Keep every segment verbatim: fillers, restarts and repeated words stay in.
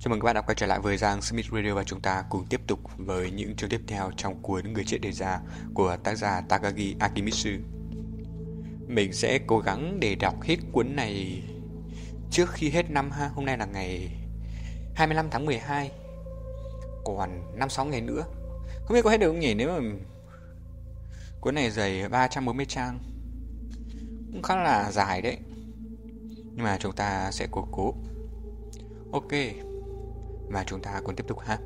Chào mừng các bạn đã quay trở lại với Giang Smith Radio và chúng ta cùng tiếp tục với những chương tiếp theo trong cuốn Người chết đề ra của tác giả Takagi Akimitsu. Mình sẽ cố gắng để đọc hết cuốn này trước khi hết năm ha. Hôm nay là ngày hai mươi lăm tháng mười hai. Còn năm sáu ngày nữa. Không biết có hết được không nhỉ, nếu mà cuốn này dày ba trăm bốn mươi trang. Cũng khá là dài đấy. Nhưng mà chúng ta sẽ cố cố. Ok. Và chúng ta cùng tiếp tục ha.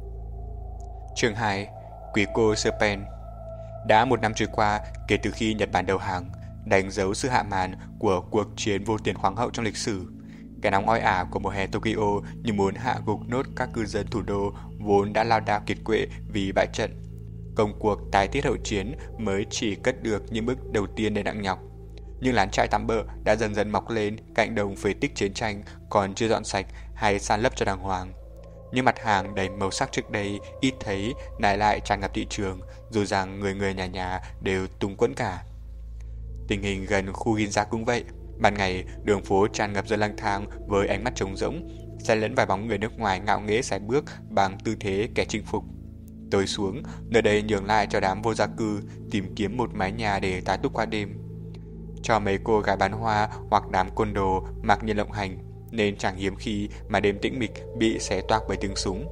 Chương hai. Quý cô Serpen. Đã một năm trôi qua kể từ khi Nhật Bản đầu hàng, đánh dấu sự hạ màn của cuộc chiến vô tiền khoáng hậu trong lịch sử. Cái nóng oi ả của mùa hè Tokyo như muốn hạ gục nốt các cư dân thủ đô vốn đã lao đao kiệt quệ vì bại trận. Công cuộc tái thiết hậu chiến mới chỉ cất được những bước đầu tiên đầy nặng nhọc. Nhưng lán trại tạm bợ đã dần dần mọc lên cạnh đồng phế tích chiến tranh còn chưa dọn sạch hay san lấp cho đàng hoàng. Những mặt hàng đầy màu sắc trước đây ít thấy nay lại tràn ngập thị trường, dù rằng người người nhà nhà đều túng quẫn cả. Tình hình gần khu Ginza cũng vậy. Ban ngày, đường phố tràn ngập dân lang thang với ánh mắt trống rỗng, xen lẫn vài bóng người nước ngoài ngạo nghễ sải bước bằng tư thế kẻ chinh phục. Tối xuống, nơi đây nhường lại cho đám vô gia cư tìm kiếm một mái nhà để tá túc qua đêm. Cho mấy cô gái bán hoa hoặc đám côn đồ mặc nhiên lộng hành, nên chẳng hiếm khi mà đêm tĩnh mịch bị xé toạc bởi tiếng súng.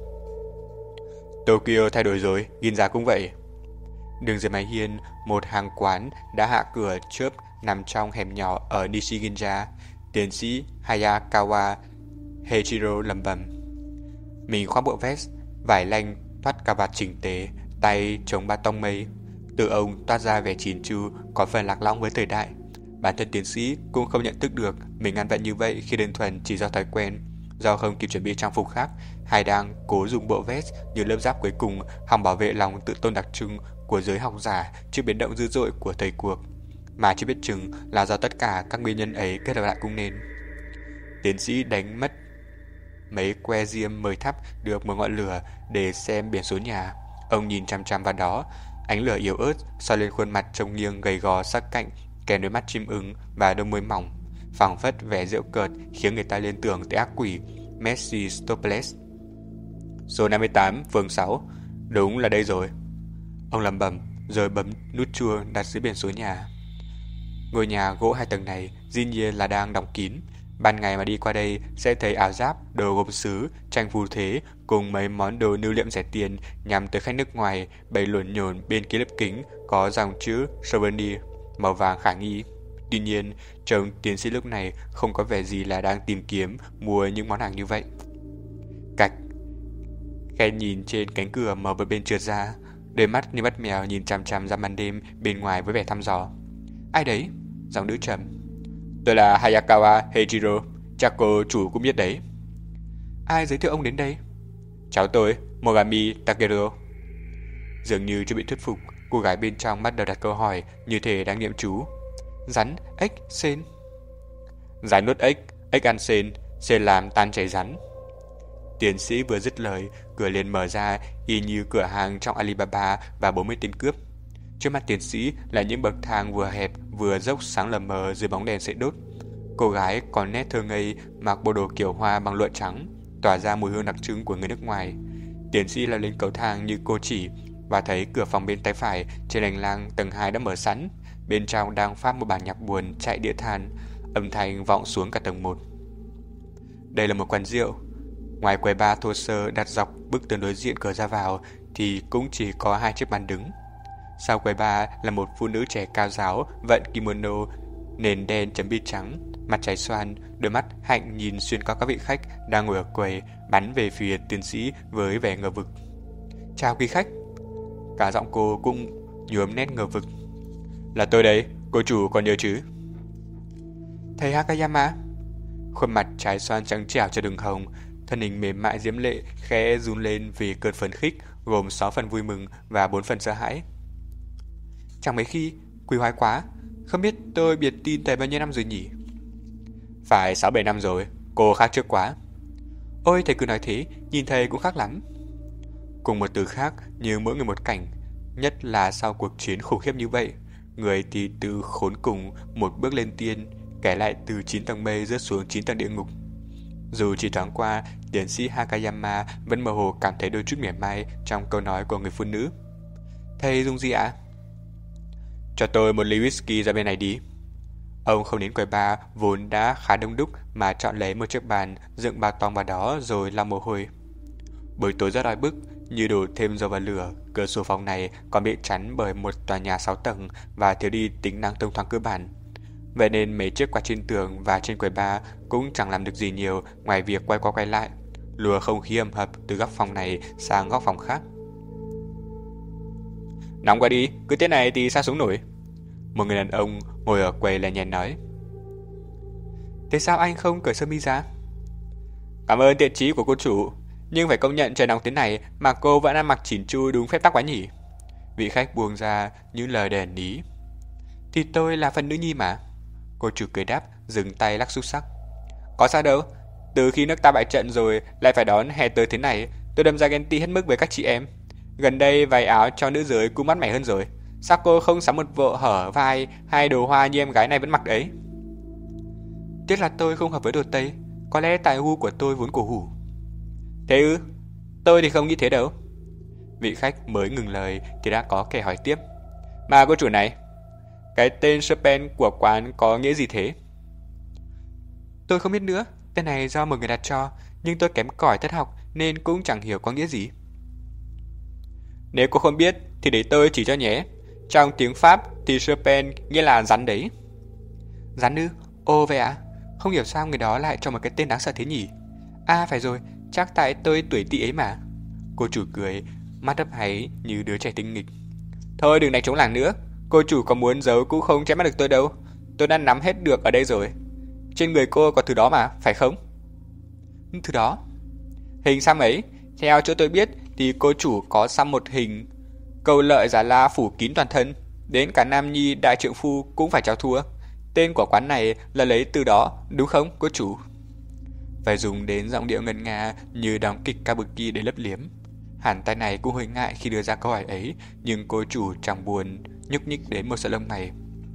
Tokyo thay đổi rồi, Ginza cũng vậy. Đường dưới mái hiên, một hàng quán đã hạ cửa chớp nằm trong hẻm nhỏ ở Nishi-Ginza. Tiến sĩ Hayakawa Heiichiro lẩm bẩm. Mình khoác bộ vest, vải lanh thoát cà vạt chỉnh tề, tay chống ba tông mây. Từ ông toát ra vẻ chín chu, có phần lạc lõng với thời đại. Bản thân tiến sĩ cũng không nhận thức được mình ăn vận như vậy khi đơn thuần chỉ do thói quen, do không kịp chuẩn bị trang phục khác, hay đang cố dùng bộ vest như lớp giáp cuối cùng hòng bảo vệ lòng tự tôn đặc trưng của giới học giả trước biến động dữ dội của thời cuộc, mà chưa biết chừng là do tất cả các nguyên nhân ấy kết hợp lại cũng nên. Tiến sĩ đánh mất mấy que diêm mời thắp được một ngọn lửa để xem biển số nhà. Ông nhìn chằm chằm vào đó, ánh lửa yếu ớt soi lên khuôn mặt trông nghiêng gầy gò sắc cạnh, kèm đôi mắt chim ưng và đôi môi mỏng, phảng phất vẻ giễu cợt khiến người ta liên tưởng tới ác quỷ Mephistopheles. Số năm mươi tám, phường sáu, đúng là đây rồi. Ông lẩm bẩm rồi bấm nút chuông đặt dưới biển số nhà. Ngôi nhà gỗ hai tầng này dĩ nhiên là đang đóng kín. Ban ngày mà đi qua đây sẽ thấy áo giáp, đồ gốm sứ, tranh phù thế cùng mấy món đồ lưu niệm rẻ tiền nhằm tới khách nước ngoài bày luồn nhồn bên kia lớp kính có dòng chữ souvenir màu vàng khả nghi. Tuy nhiên, trông tiến sĩ lúc này không có vẻ gì là đang tìm kiếm mua những món hàng như vậy. Cạch. Khen nhìn trên cánh cửa mở một bên trượt ra, đôi mắt như mắt mèo nhìn chằm chằm ra màn đêm bên ngoài với vẻ thăm dò. Ai đấy? Giọng nữ trầm. Tôi là Hayakawa Heiichiro, chắc cô chủ cũng biết đấy. Ai giới thiệu ông đến đây? Cháu tôi, Mogami Takeru. Dường như chưa bị thuyết phục, cô gái bên trong bắt đầu đặt câu hỏi như thể đang niệm chú. Rắn, ếch, sên. Rắn nuốt ếch, ếch ăn sên, sên làm tan chảy rắn. Tiến sĩ vừa dứt lời, cửa liền mở ra y như cửa hàng trong Alibaba và bốn mươi tên cướp. Trước mắt tiến sĩ là những bậc thang vừa hẹp vừa dốc sáng lờ mờ dưới bóng đèn sưởi đốt. Cô gái còn nét thơ ngây mặc bộ đồ kiểu hoa bằng lụa trắng, tỏa ra mùi hương đặc trưng của người nước ngoài. Tiến sĩ leo lên cầu thang như cô chỉ và thấy cửa phòng bên tay phải trên hành lang tầng hai đã mở sẵn. Bên trong đang phát một bản nhạc buồn chạy đĩa than, âm thanh vọng xuống cả tầng một. Đây là một quán rượu. Ngoài quầy bar thô sơ đặt dọc bức tường đối diện cửa ra vào thì cũng chỉ có hai chiếc bàn đứng. Sau quầy bar là một phụ nữ trẻ cao ráo vận kimono nền đen chấm bi trắng, mặt trái xoan, đôi mắt hạnh nhìn xuyên qua các vị khách đang ngồi ở quầy, bắn về phía tiến sĩ với vẻ ngờ vực. Chào quý khách. Cả giọng cô cũng nhuốm nét ngờ vực. Là tôi đấy, cô chủ còn nhớ chứ? Thầy Hakayama. Khuôn mặt trái xoan trắng trẻo cho đường hồng, thân hình mềm mại diễm lệ khẽ run lên vì cơn phấn khích, gồm sáu phần vui mừng và bốn phần sợ hãi. Chẳng mấy khi, quý hoái quá, không biết tôi biệt tin thầy bao nhiêu năm rồi nhỉ? Phải sáu bảy năm rồi, cô khác trước quá. Ôi thầy cứ nói thế, nhìn thầy cũng khác lắm. Cùng một từ khác như mỗi người một cảnh, nhất là sau cuộc chiến khủng khiếp như vậy. Người thì từ khốn cùng một bước lên tiên, kẻ lại từ chín tầng mây rớt xuống chín tầng địa ngục. Dù chỉ thoáng qua, tiến sĩ Hakayama vẫn mơ hồ cảm thấy đôi chút mỉa mai trong câu nói của người phụ nữ. Thầy dùng gì ạ? Cho tôi một ly whisky ra bên này đi. Ông không đến quầy bar vốn đã khá đông đúc mà chọn lấy một chiếc bàn dựng ba tong vào đó rồi lau mồ hôi. Buổi tối rất oi bức, như đổ thêm dầu vào lửa, cửa sổ phòng này còn bị chắn bởi một tòa nhà sáu tầng và thiếu đi tính năng thông thoáng cơ bản. Vậy nên mấy chiếc quạt trên tường và trên quầy bar cũng chẳng làm được gì nhiều ngoài việc quay qua quay lại, lùa không khí ẩm hập từ góc phòng này sang góc phòng khác. Nóng quá đi, cứ thế này thì sao sống nổi. Một người đàn ông ngồi ở quầy lè nhè nói. Thế sao anh không cởi sơ mi ra? Cảm ơn thiện chí của cô chủ, nhưng phải công nhận trời nóng thế này mà cô vẫn ăn mặc chỉn chu đúng phép tắc quá nhỉ. Vị khách buông ra những lời đền ý. Thì tôi là phần nữ nhi mà. Cô chủ cười đáp, dừng tay lắc xúc sắc. Có sao đâu, từ khi nước ta bại trận rồi lại phải đón hè tới thế này, tôi đâm ra ghen tị hết mức với các chị em. Gần đây váy áo cho nữ giới cũng mát mẻ hơn rồi. Sao cô không sắm một bộ hở vai hay đồ hoa như em gái này vẫn mặc đấy? Tiếc là tôi không hợp với đồ Tây, có lẽ tại gu của tôi vốn cổ hủ. Thế ư? Tôi thì không nghĩ thế đâu. Vị khách mới ngừng lời thì đã có kẻ hỏi tiếp. Mà cô chủ này, cái tên Chopin của quán có nghĩa gì thế? Tôi không biết nữa, tên này do một người đặt cho, nhưng tôi kém cỏi thất học nên cũng chẳng hiểu có nghĩa gì. Nếu cô không biết thì để tôi chỉ cho nhé. Trong tiếng Pháp thì Chopin nghĩa là rắn đấy. Rắn ư? Ồ vậy ạ? Không hiểu sao người đó lại cho một cái tên đáng sợ thế nhỉ? À phải rồi, chắc tại tôi tuổi tỵ ấy mà. Cô chủ cười, mắt hấp háy như đứa trẻ tinh nghịch. Thôi đừng đánh trống làng nữa, cô chủ có muốn giấu cũng không che mắt được tôi đâu. Tôi đã nắm hết được ở đây rồi. Trên người cô có thứ đó mà, phải không? Thứ đó? Hình xăm ấy, theo chỗ tôi biết thì cô chủ có xăm một hình cầu lợi giả la phủ kín toàn thân, đến cả nam nhi đại trượng phu cũng phải chào thua. Tên của quán này là lấy từ đó, đúng không cô chủ? Phải dùng đến giọng điệu ngân nga như đóng kịch kabuki để lấp liếm. Hẳn tay này cũng hơi ngại khi đưa ra câu hỏi ấy, nhưng cô chủ chẳng buồn nhúc nhích đến một sợi lông mày.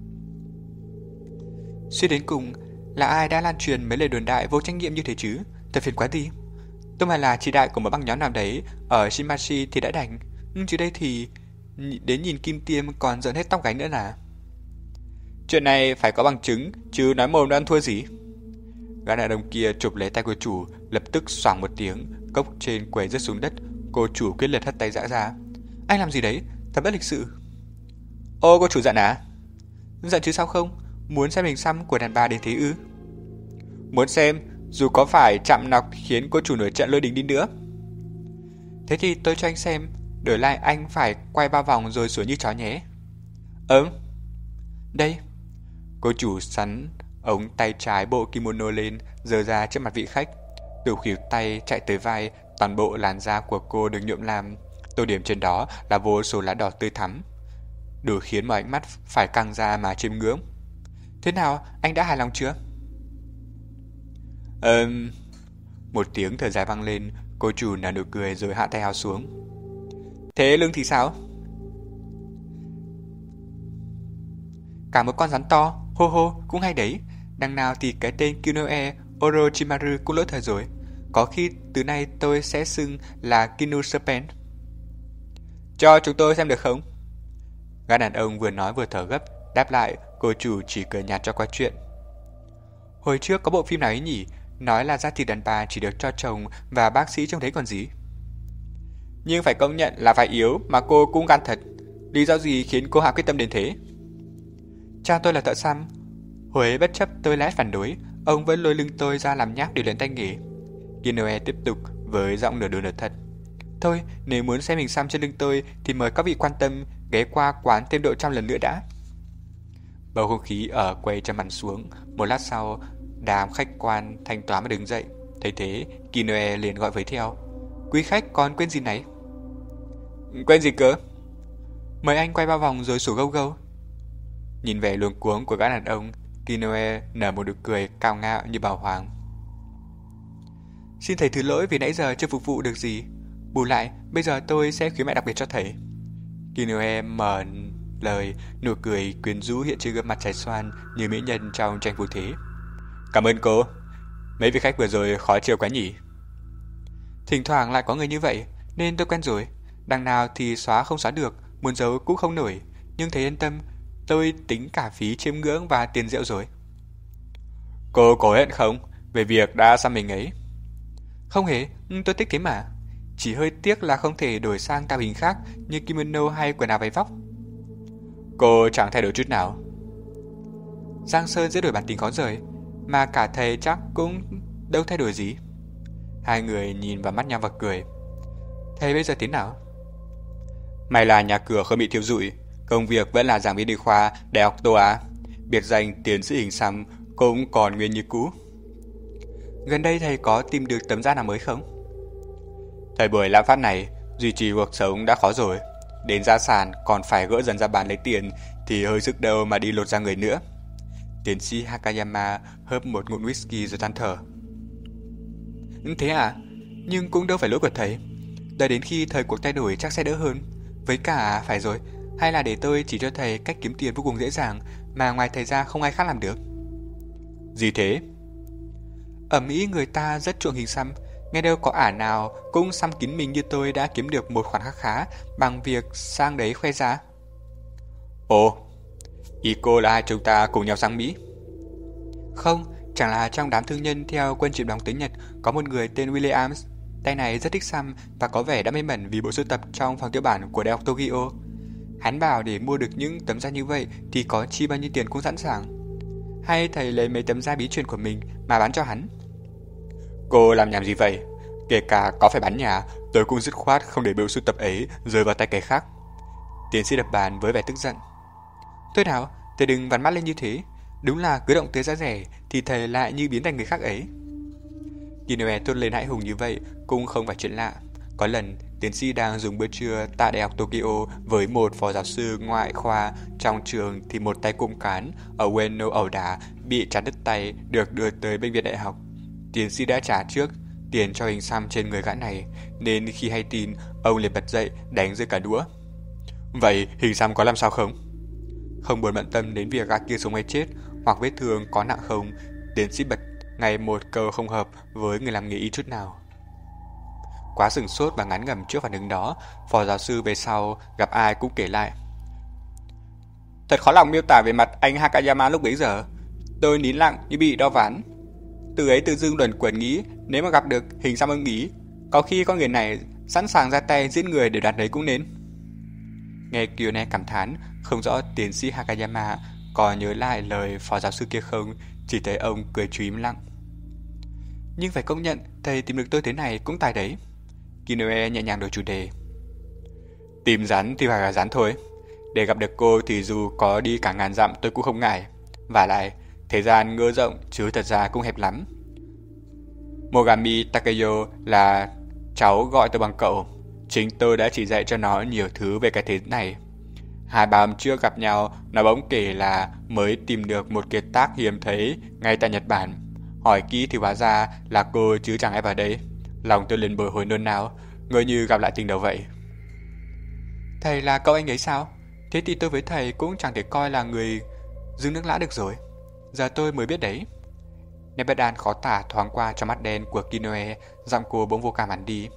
Suy đến cùng, là ai đã lan truyền mấy lời đồn đại vô trách nhiệm như thế chứ? Thật phiền quá đi. Tôi mà là chỉ đại của một băng nhóm nào đấy ở Shimachi thì đã đành, nhưng chứ đây thì đến nhìn kim tiêm còn giận hết tóc gáy nữa là. Chuyện này phải có bằng chứng, chứ nói mồm đã ăn thua gì. Gã đàn ông kia chụp lấy tay cô chủ, lập tức xoảng một tiếng, cốc trên quầy rớt xuống đất. Cô chủ quyết liệt hất tay giã ra. Anh làm gì đấy? Thật bất lịch sự. Ô, cô chủ giận à? Giận chứ sao không? Muốn xem hình xăm của đàn bà đến thế ư? Muốn xem, dù có phải chạm nọc khiến cô chủ nổi trận lôi đình đi nữa. Thế thì tôi cho anh xem, đổi lại anh phải quay ba vòng rồi sủa như chó nhé. Ừm. Đây. Cô chủ sắn ống tay trái bộ kimono lên, giơ ra trước mặt vị khách. Từ khuỷu tay chạy tới vai, toàn bộ làn da của cô được nhuộm lam, tô điểm trên đó là vô số lá đỏ tươi thắm, đủ khiến mọi ánh mắt phải căng ra mà chiêm ngưỡng. Thế nào, anh đã hài lòng chưa? Ừm... Một tiếng thở dài vang lên, cô chủ nở nụ cười rồi hạ tay áo xuống. Thế lưng thì sao? Cả một con rắn to, hô hô, cũng hay đấy. Đằng nào thì cái tên Kinoe Orochimaru cũng lỗi thời rồi. Có khi từ nay tôi sẽ xưng là Kinu Serpent. Cho chúng tôi xem được không? Gã đàn ông vừa nói vừa thở gấp, đáp lại, cô chủ chỉ cười nhạt cho qua chuyện. Hồi trước có bộ phim nào ấy nhỉ, nói là da thịt đàn bà chỉ được cho chồng và bác sĩ trông thấy còn gì. Nhưng phải công nhận là phải yếu mà cô cũng gan thật. Lý do gì khiến cô hạ quyết tâm đến thế? Cha tôi là thợ săn. Hồi ấy bất chấp tôi lét phản đối, ông vẫn lôi lưng tôi ra làm nháp để luyện tay nghề. Kinoe tiếp tục với giọng nửa đùa nửa thật. Thôi, nếu muốn xem hình xăm trên lưng tôi thì mời các vị quan tâm ghé qua quán thêm độ trăm lần nữa đã. Bầu không khí ở quầy trầm hẳn xuống. Một lát sau, đám khách quan thanh toán mà đứng dậy. Thấy thế, Kinoe liền gọi với theo. Quý khách còn quên gì này? Quên gì cơ? Mời anh quay ba vòng rồi sủa gâu gâu. Nhìn vẻ luống cuống của gã đàn ông, Kinoe nở một nụ cười cao ngạo như bảo hoàng. Xin thầy thứ lỗi vì nãy giờ chưa phục vụ được gì. Bù lại, bây giờ tôi sẽ khuyến mại đặc biệt cho thầy. Kinoe mở lời, nụ cười quyến rũ hiện trên gương mặt trái xoan như mỹ nhân trong tranh phù thế. Cảm ơn cô. Mấy vị khách vừa rồi khó chiều quá nhỉ? Thỉnh thoảng lại có người như vậy, nên tôi quen rồi. Đằng nào thì xóa không xóa được, muốn giấu cũng không nổi. Nhưng thầy yên tâm, tôi tính cả phí chiêm ngưỡng và tiền rượu rồi. Cô có hận không về việc đã xăm mình ấy? Không hề, tôi thích thế mà. Chỉ hơi tiếc là không thể đổi sang tạo hình khác như kimono hay quần áo váy vóc. Cô chẳng thay đổi chút nào. Giang Sơn giữa đổi bản tính khó rời, mà cả thầy chắc cũng đâu thay đổi gì. Hai người nhìn vào mắt nhau và cười. Thầy bây giờ thế nào? May là nhà cửa không bị thiêu rụi, công việc vẫn là giảng viên y khoa Đại học Tô Á, biệt danh tiến sĩ hình xăm cũng còn nguyên như cũ. Gần đây thầy có tìm được tấm da nào mới không? Thời buổi lạm phát này, duy trì cuộc sống đã khó rồi, đến gia sản còn phải gỡ dần ra bán lấy tiền thì hơi sức đâu mà đi lột da người nữa. Tiến sĩ Hakayama hớp một ngụm whisky rồi than thở. Thế à? Nhưng cũng đâu phải lỗi của thầy. Đợi đến khi thời cuộc thay đổi chắc sẽ đỡ hơn. Với cả, phải rồi, hay là để tôi chỉ cho thầy cách kiếm tiền vô cùng dễ dàng mà ngoài thầy ra không ai khác làm được. Gì thế? Ở Mỹ người ta rất chuộng hình xăm, nghe đâu có ả nào cũng xăm kín mình như tôi đã kiếm được một khoản khá khá bằng việc sang đấy khoe ra. Ồ, ý cô là hai chúng ta cùng nhau sang Mỹ? Không, chẳng là trong đám thương nhân theo quân chịu đóng tới Nhật có một người tên Williams. Tay này rất thích xăm và có vẻ đã mê mẩn vì bộ sưu tập trong phòng tiêu bản của Đại học Tokyo. Hắn bảo để mua được những tấm da như vậy thì có chi bao nhiêu tiền cũng sẵn sàng. Hay thầy lấy mấy tấm da bí truyền của mình mà bán cho hắn? Cô làm nhảm gì vậy? Kể cả có phải bán nhà, tôi cũng dứt khoát không để bộ sưu tập ấy rơi vào tay kẻ khác. Tiến sĩ đập bàn với vẻ tức giận. Thôi nào, thầy đừng vắn mắt lên như thế. Đúng là cứ động tới giá rẻ thì thầy lại như biến thành người khác ấy. Kinoe thốt lên hãi hùng như vậy cũng không phải chuyện lạ. Có lần, tiến sĩ đang dùng bữa trưa tại Đại học Tokyo với một phó giáo sư ngoại khoa trong trường thì một tay cụm cán ở Ueno ẩu đả bị chặt đứt tay được đưa tới bệnh viện đại học. Tiến sĩ đã trả trước tiền cho hình xăm trên người gã này, nên khi hay tin, ông liền bật dậy đánh rơi cả đũa. Vậy hình xăm có làm sao không? Không buồn bận tâm đến việc gã kia sống hay chết hoặc vết thương có nặng không, tiến sĩ bật ngay một câu không hợp với người làm nghề y chút nào. Quá sửng sốt và ngán ngẩm trước phản ứng đó, phó giáo sư về sau gặp ai cũng kể lại. Thật khó lòng miêu tả về mặt anh Hakayama lúc bấy giờ. Tôi nín lặng như bị đau ván. Từ ấy tự dưng luẩn quẩn nghĩ nếu mà gặp được hình xăm ưng ý, có khi con người này sẵn sàng ra tay giết người để đoạt lấy cũng nên. Nghe Kyone cảm thán, không rõ tiến sĩ Hakayama có nhớ lại lời phó giáo sư kia không, chỉ thấy ông cười chú im lặng. Nhưng phải công nhận, thầy tìm được tôi thế này cũng tài đấy. Kinoe nhẹ nhàng đổi chủ đề. Tìm rắn thì phải là rắn thôi. Để gặp được cô thì dù có đi cả ngàn dặm tôi cũng không ngại. Và lại, thế gian ngỡ rộng chứ thật ra cũng hẹp lắm. Mogami Takeyo là cháu gọi tôi bằng cậu. Chính tôi đã chỉ dạy cho nó nhiều thứ về cái thế này. Hai ba hôm trước gặp nhau, nó bỗng kể là mới tìm được một kiệt tác hiếm thấy ngay tại Nhật Bản. Hỏi kỹ thì hóa ra là cô chứ chẳng ai vào đây. Lòng tôi liền bồi hồi nôn nao, ngỡ như gặp lại tình đầu vậy. Thầy là cậu anh ấy sao? Thế thì tôi với thầy cũng chẳng thể coi là người dưng nước lã được rồi. Giờ tôi mới biết đấy. Nebedan khó tả thoáng qua trong mắt đen của Kinoe, giọng cô bỗng vô cảm hẳn đi.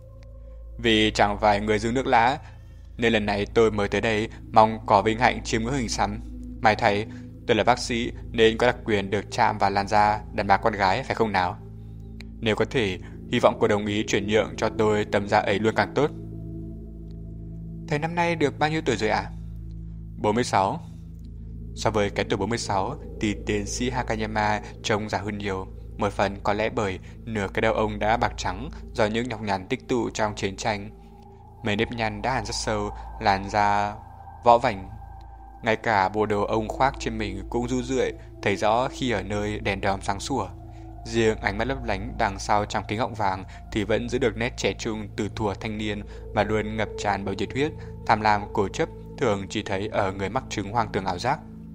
Vì chẳng phải người dưng nước lã, nên lần này tôi mới tới đây mong có vinh hạnh chiêm ngưỡng hình xăm. May thay, tôi là bác sĩ nên có đặc quyền được chạm vào làn da đàn bà con gái, phải không nào? Nếu có thể, hy vọng cô đồng ý chuyển nhượng cho tôi tấm da ấy luôn càng tốt. Thầy năm nay được bao nhiêu tuổi rồi ạ? À? bốn mươi sáu. So với cái tuổi bốn mươi sáu thì tiến sĩ Hakayama trông già hơn nhiều. Một phần có lẽ bởi nửa cái đầu ông đã bạc trắng do những nhọc nhằn tích tụ trong chiến tranh. Mấy nếp nhăn đã hằn rất sâu, làn da võ vảnh. Ngay cả bộ đồ ông khoác trên mình cũng ru rượi, thấy rõ khi ở nơi đèn đóm sáng sủa. Riêng ánh mắt lấp lánh đằng sau trong kính gọng vàng thì vẫn giữ được nét trẻ trung từ thuở thanh niên mà luôn ngập tràn bầu nhiệt huyết, tham lam cố chấp thường chỉ thấy ở người mắc chứng hoang tưởng ảo giác.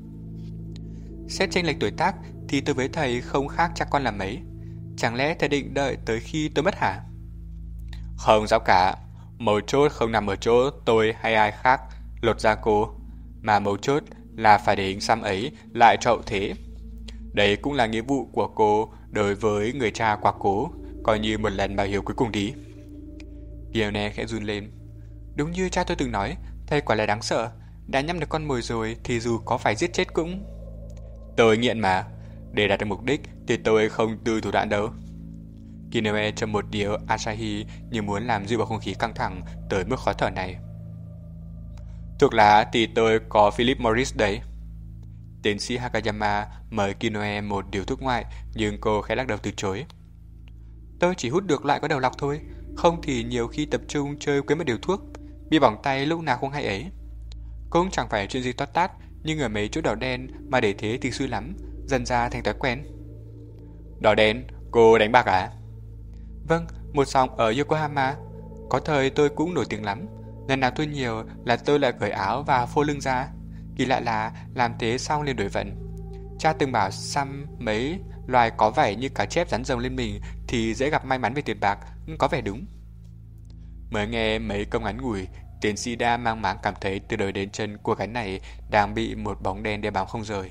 Xét chênh lệch tuổi tác thì tôi với thầy không khác chắc con là mấy. Chẳng lẽ thầy định đợi tới khi tôi mất hả? Không sao cả. Mấu chốt không nằm ở chỗ tôi hay ai khác lột da cô, mà mấu chốt là phải để hình xăm ấy lại cho hậu thế. Đấy cũng là nghĩa vụ của cô đối với người cha quá cố, coi như một lần báo hiếu cuối cùng đi. Kione khẽ run lên. Đúng như cha tôi từng nói, thầy quả là đáng sợ. Đã nhắm được con mồi rồi thì dù có phải giết chết cũng... Tôi nghiện mà. Để đạt được mục đích thì tôi không tư thủ đoạn đâu. Kione châm một điếu Asahi như muốn làm dịu bầu không khí căng thẳng tới mức khó thở này. Thuốc lá thì tôi có Philip Morris đấy. Tiến sĩ Hakayama mời Kinoe một điếu thuốc ngoại, nhưng cô khẽ lắc đầu từ chối. Tôi chỉ hút được loại có đầu lọc thôi, không thì nhiều khi tập trung chơi quên mất điều thuốc, bị bỏng tay lúc nào không hay ấy. Cũng chẳng phải chuyện gì toát tát, nhưng ở mấy chỗ đỏ đen mà để thế thì xui lắm, dần ra thành thói quen. Đỏ đen? Cô đánh bạc à? Vâng, một sòng ở Yokohama. Có thời tôi cũng nổi tiếng lắm. Lần nào tôi nhiều là tôi lại cởi áo và phô lưng ra. Kỳ lạ là làm thế xong liền đổi vận. Cha từng bảo xăm mấy loài có vảy như cá chép rắn rồng lên mình thì dễ gặp may mắn về tiền bạc, có vẻ đúng. Mới nghe mấy câu ngắn ngủi, tiến sĩ đã mang máng cảm thấy từ đời đến chân cô gái này đang bị một bóng đen đeo bám không rời.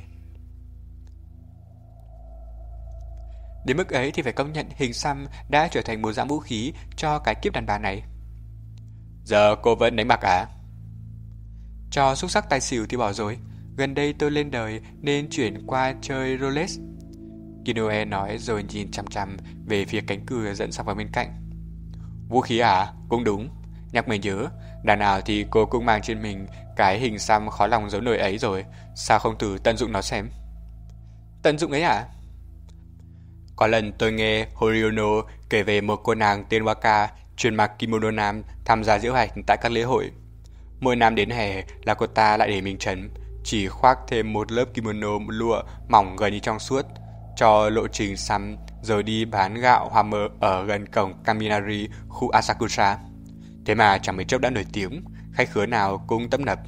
Đến mức ấy thì phải công nhận hình xăm đã trở thành một dạng vũ khí cho cái kiếp đàn bà này. Giờ cô vẫn đánh bạc à? Cho xúc sắc tài xỉu thì bỏ rồi. Gần đây tôi lên đời nên chuyển qua chơi Rolex. Kinoe nói rồi nhìn chằm chằm về phía cánh cửa dẫn sang vào bên cạnh. Vũ khí à? Cũng đúng. Nhắc mới nhớ, đàn nào thì cô cũng mang trên mình cái hình xăm khó lòng giấu nổi ấy rồi. Sao không thử tận dụng nó xem? Tận dụng ấy à? Có lần tôi nghe Horiono kể về một cô nàng tên Waka chuyên mặc kimono nam tham gia diễu hành tại các lễ hội. Mỗi năm đến hè là cô ta lại để mình trần, chỉ khoác thêm một lớp kimono lụa mỏng gần như trong suốt, cho lộ trình xăm rồi đi bán gạo hoa mơ ở gần cổng Kaminari, khu Asakusa. Thế mà chẳng mấy chốc đã nổi tiếng, khách khứa nào cũng tấp nập.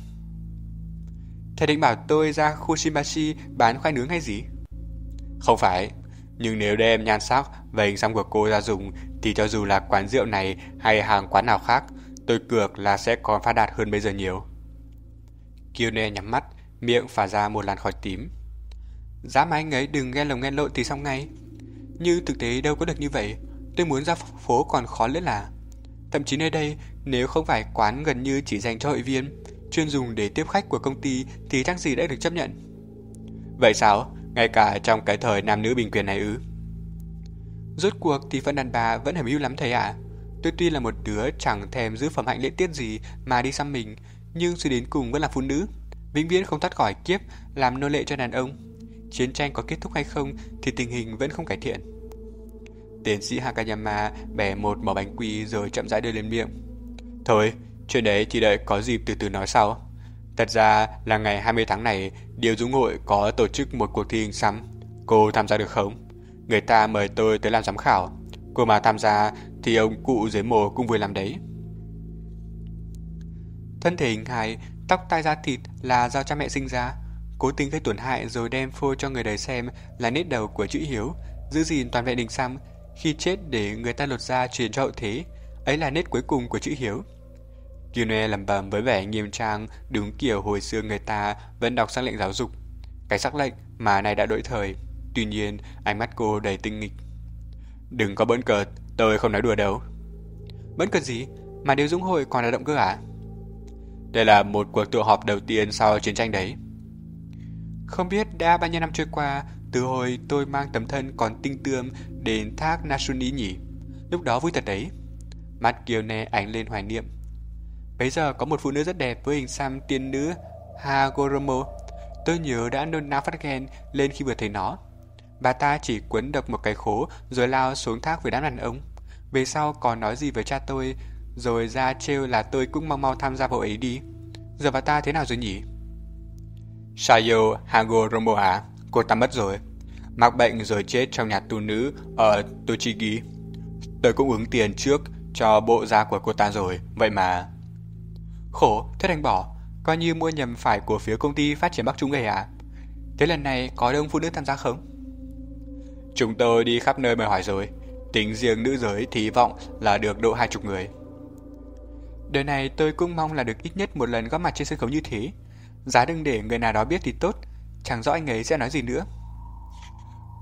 Thầy định bảo tôi ra khu Shimbashi bán khoai nướng hay gì? Không phải, nhưng nếu đem nhan sắc và hình xăm của cô ra dùng thì cho dù là quán rượu này hay hàng quán nào khác, tôi cược là sẽ còn phát đạt hơn bây giờ nhiều. Kione nhắm mắt, miệng phả ra một làn khói tím. Giá mà anh ấy đừng ghen lồng ghen lộn thì xong ngay. Nhưng thực tế đâu có được như vậy. Tôi muốn ra phố còn khó nữa là. Thậm chí nơi đây, nếu không phải quán gần như chỉ dành cho hội viên, chuyên dùng để tiếp khách của công ty thì chắc gì đã được chấp nhận. Vậy sao? Ngay cả trong cái thời nam nữ bình quyền này ư? Rốt cuộc thì phận đàn bà vẫn hầm hưu lắm thầy ạ. À? Tôi tuy là một đứa chẳng thèm giữ phẩm hạnh lễ tiết gì mà đi xăm mình, nhưng suy đến cùng vẫn là phụ nữ, vĩnh viễn không thoát khỏi kiếp làm nô lệ cho đàn ông. Chiến tranh có kết thúc hay không thì tình hình vẫn không cải thiện. Tiến sĩ Hakayama bẻ một mẩu bánh quy rồi chậm rãi đưa lên miệng. Thôi, chuyện đấy thì đợi có dịp từ từ nói sau. Thật ra là ngày hai mươi tháng này, Điều Dũng Hội có tổ chức một cuộc thi hình xăm. Cô tham gia được không? Người ta mời tôi tới làm giám khảo. Cô mà tham gia thì ông cụ dưới mồ cũng vui làm đấy. Thân thể hình hài, tóc tai da thịt là do cha mẹ sinh ra, cố tình gây tổn hại rồi đem phô cho người đời xem là nết đầu của chữ Hiếu, giữ gìn toàn vẹn hình xăm, khi chết để người ta lột da truyền cho hậu thế, ấy là nết cuối cùng của chữ Hiếu. Kione lẩm bẩm với vẻ nghiêm trang, đúng kiểu hồi xưa người ta vẫn đọc sắc lệnh giáo dục. Cái sắc lệnh mà nay đã đổi thời, tuy nhiên ánh mắt cô đầy tinh nghịch. Đừng có bỡn cợt, tôi không nói đùa đâu. Bỡn cợt gì? Mà Điều Dũng Hội còn là động cơ à? Đây là một cuộc tụ họp đầu tiên sau chiến tranh đấy. Không biết đã bao nhiêu năm trôi qua từ hồi tôi mang tấm thân còn tinh tươm đến thác Nasuni nhỉ? Lúc đó vui thật đấy. Mắt Kione ánh lên hoài niệm. Bây giờ có một phụ nữ rất đẹp với hình xăm tiên nữ Hagoromo. Tôi nhớ đã nôn nao phát ghen lên khi vừa thấy nó. Bà ta chỉ quấn độc một cái khố rồi lao xuống thác với đám đàn ông. Về sau còn nói gì với cha tôi, rồi ra trêu là tôi cũng mau mau tham gia vào ấy đi. Giờ bà ta thế nào rồi nhỉ? Sayo Hagoromo à? Cô ta mất rồi. Mắc bệnh rồi chết trong nhà tù nữ ở Tochigi. Tôi cũng ứng tiền trước cho bộ da của cô ta rồi, vậy mà... Khổ, thế đành bỏ. Coi như mua nhầm phải của phía công ty phát triển Bắc Trung ấy à? Thế lần này có đông phụ nữ tham gia không? Chúng tôi đi khắp nơi mời hỏi rồi. Tính riêng nữ giới thì hy vọng là được độ hai chục người. Đời này tôi cũng mong là được ít nhất một lần góp mặt trên sân khấu như thế. Giá đừng để người nào đó biết thì tốt. Chẳng rõ anh ấy sẽ nói gì nữa.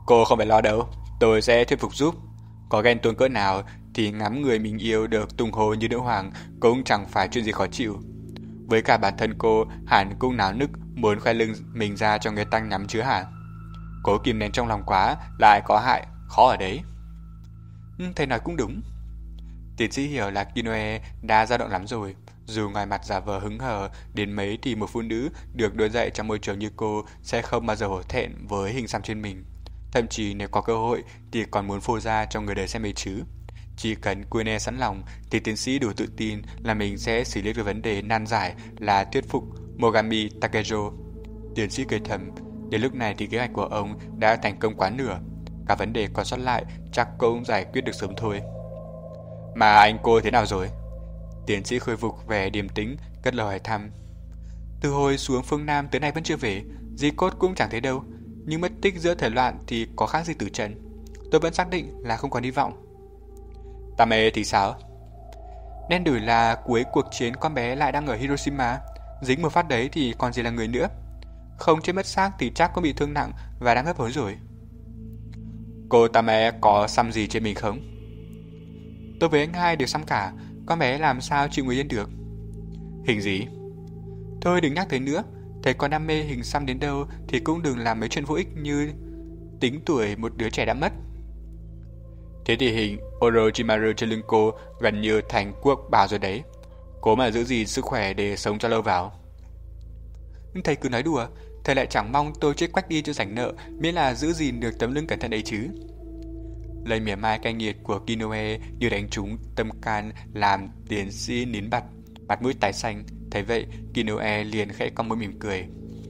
Cô không phải lo đâu, tôi sẽ thuyết phục giúp. Có ghen tuông cỡ nào thì ngắm người mình yêu được tung hô như nữ hoàng cũng chẳng phải chuyện gì khó chịu. Với cả bản thân cô hẳn cũng náo nức muốn khoe lưng mình ra cho người ta ngắm chứ hả? Cố kìm nén trong lòng quá lại có hại, khó ở đấy. Ừ, thầy nói cũng đúng. Tiến sĩ hiểu là Kinoe đã dao động lắm rồi. Dù ngoài mặt giả vờ hứng hờ đến mấy thì một phụ nữ được nuôi dạy trong môi trường như cô sẽ không bao giờ hổ thẹn với hình xăm trên mình. Thậm chí nếu có cơ hội thì còn muốn phô ra cho người đời xem ấy chứ. Chỉ cần Kinoe sẵn lòng thì tiến sĩ đủ tự tin là mình sẽ xử lý được vấn đề nan giải là thuyết phục Mogami Takejo. Tiến sĩ cười thầm, đến lúc này thì kế hoạch của ông đã thành công quá nửa. Cả vấn đề còn sót lại chắc cũng giải quyết được sớm thôi. Mà anh cô thế nào rồi? Tiến sĩ khôi phục vẻ điềm tĩnh, cất lời hỏi thăm. Từ hồi xuống phương Nam tới nay vẫn chưa về, di cốt cũng chẳng thấy đâu. Nhưng mất tích giữa thời loạn thì có khác gì tử trần. Tôi vẫn xác định là không còn hy vọng. Tame thì sao? Nên đổi là cuối cuộc chiến con bé lại đang ở Hiroshima. Dính một phát đấy thì còn gì là người nữa. Không chết mất xác thì chắc có bị thương nặng và đang hấp hối rồi. Cô Tame có xăm gì trên mình không? Tôi với anh hai đều xăm cả. Con bé làm sao chịu ngồi yên được? Hình gì? Thôi đừng nhắc tới nữa. Thầy có đam mê hình xăm đến đâu thì cũng đừng làm mấy chuyện vô ích như tính tuổi một đứa trẻ đã mất. Thế thì hình Orochimaru trên lưng cô gần như thành quốc bảo rồi đấy. Cố mà giữ gìn sức khỏe để sống cho lâu vào. Thầy cứ nói đùa. Thầy lại chẳng mong tôi chết quách đi cho rảnh nợ, miễn là giữ gìn được tấm lưng cẩn thận ấy chứ. Lời mỉa mai cay nghiệt của Kinoe như đánh trúng tâm can làm tiến sĩ nín bặt, mặt mũi tái xanh. Thấy vậy, Kinoe liền khẽ cong môi mỉm cười.